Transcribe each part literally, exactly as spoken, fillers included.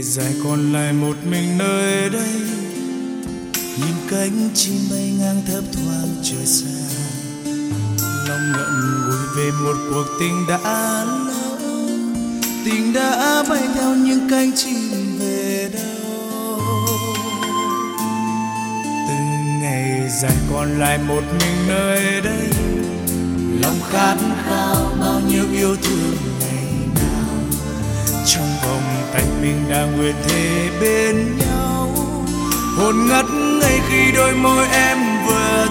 dài còn lại một mình nơi đây, nhìn cánh chim bay ngang thấp thoáng trời xa, lòng ngậm ngùi về một cuộc tình đã lỡ, tình đã bay theo những cánh chim về đâu. Từng ngày dài còn lại một mình nơi đây, lòng khát khao bao nhiêu yêu thương ngày nào, trong vòng tay mình đang nguyện thề bên nhau, hồn ngất ngây khi đôi môi em vừa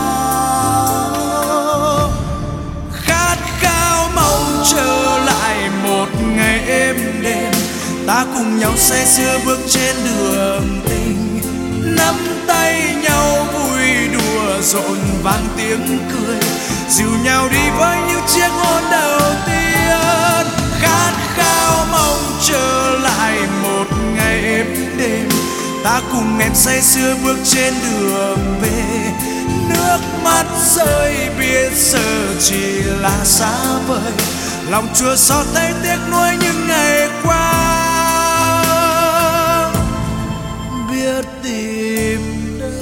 trao. Khát khao mong trở lại một ngày êm đềm, ta cùng nhau say sưa bước trên đường tình, nắm tay nhau vui đùa rộn vang tiếng cười, dìu nhau đi với những chiếc hôn đầu tiên. Khát khao mong trở lại một ngày êm đềm, ta cùng em say sưa bước trên đường về, nước mắt rơi biết giờ chỉ là xa vời, lòng chua xót thấy tiếc nuối những ngày qua, biết tìm đâu.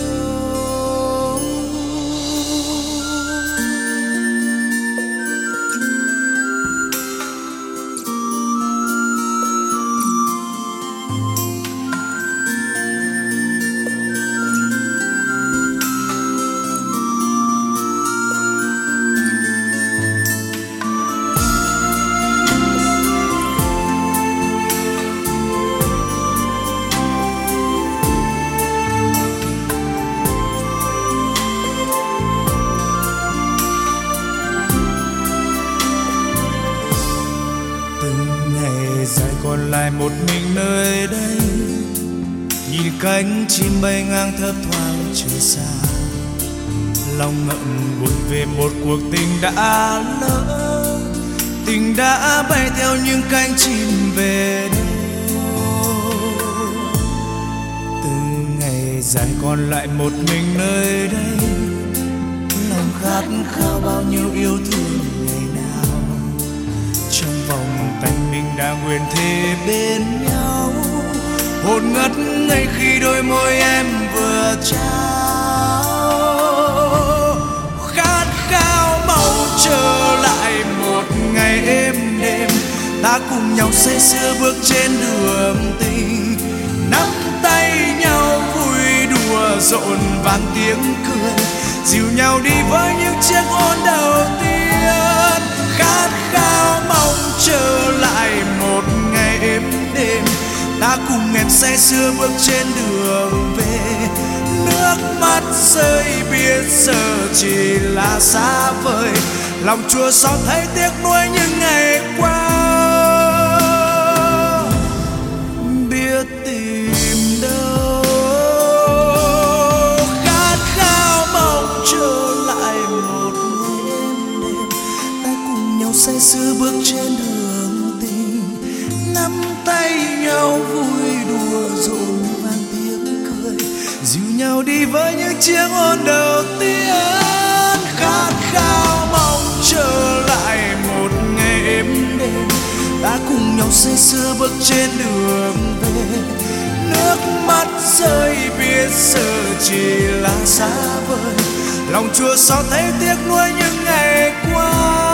Dài còn lại một mình nơi đây, nhìn cánh chim bay ngang thấp thoáng trời xa, lòng ngậm ngùi về một cuộc tình đã lỡ, tình đã bay theo những cánh chim về đâu. Từng ngày dài còn lại một mình nơi đây, lòng khát khao bao nhiêu yêu thương ngày nào, trong vòng tay mình đã nguyện thề bên nhau, hồn ngất ngây khi đôi môi em vừa trao. Khát khao mong trở lại một ngày êm đềm, ta cùng nhau say sưa bước trên đường tình, nắm tay nhau vui đùa rộn vang tiếng cười, dìu nhau đi với những chiếc hôn đầu tiên. Khát khao mong trở lại một ngày êm đềm, ta cùng em say sưa bước trên đường về, nước mắt rơi biết giờ chỉ là xa vời, lòng chua xót thấy tiếc nuối những ngày qua, biết tìm đâu. Khát khao mong trở lại một ngày êm đềm, ta cùng nhau say sưa bước trên đường tình, nắm tay nhau vui đùa rộn vang tiếng cười, dìu nhau đi với những chiếc hôn đầu tiên. Khát khao mong trở lại một ngày êm đềm, ta cùng nhau say sưa bước trên đường về, nước mắt rơi biết giờ chỉ là xa vời, lòng chua xót thấy tiếc nuối những ngày qua.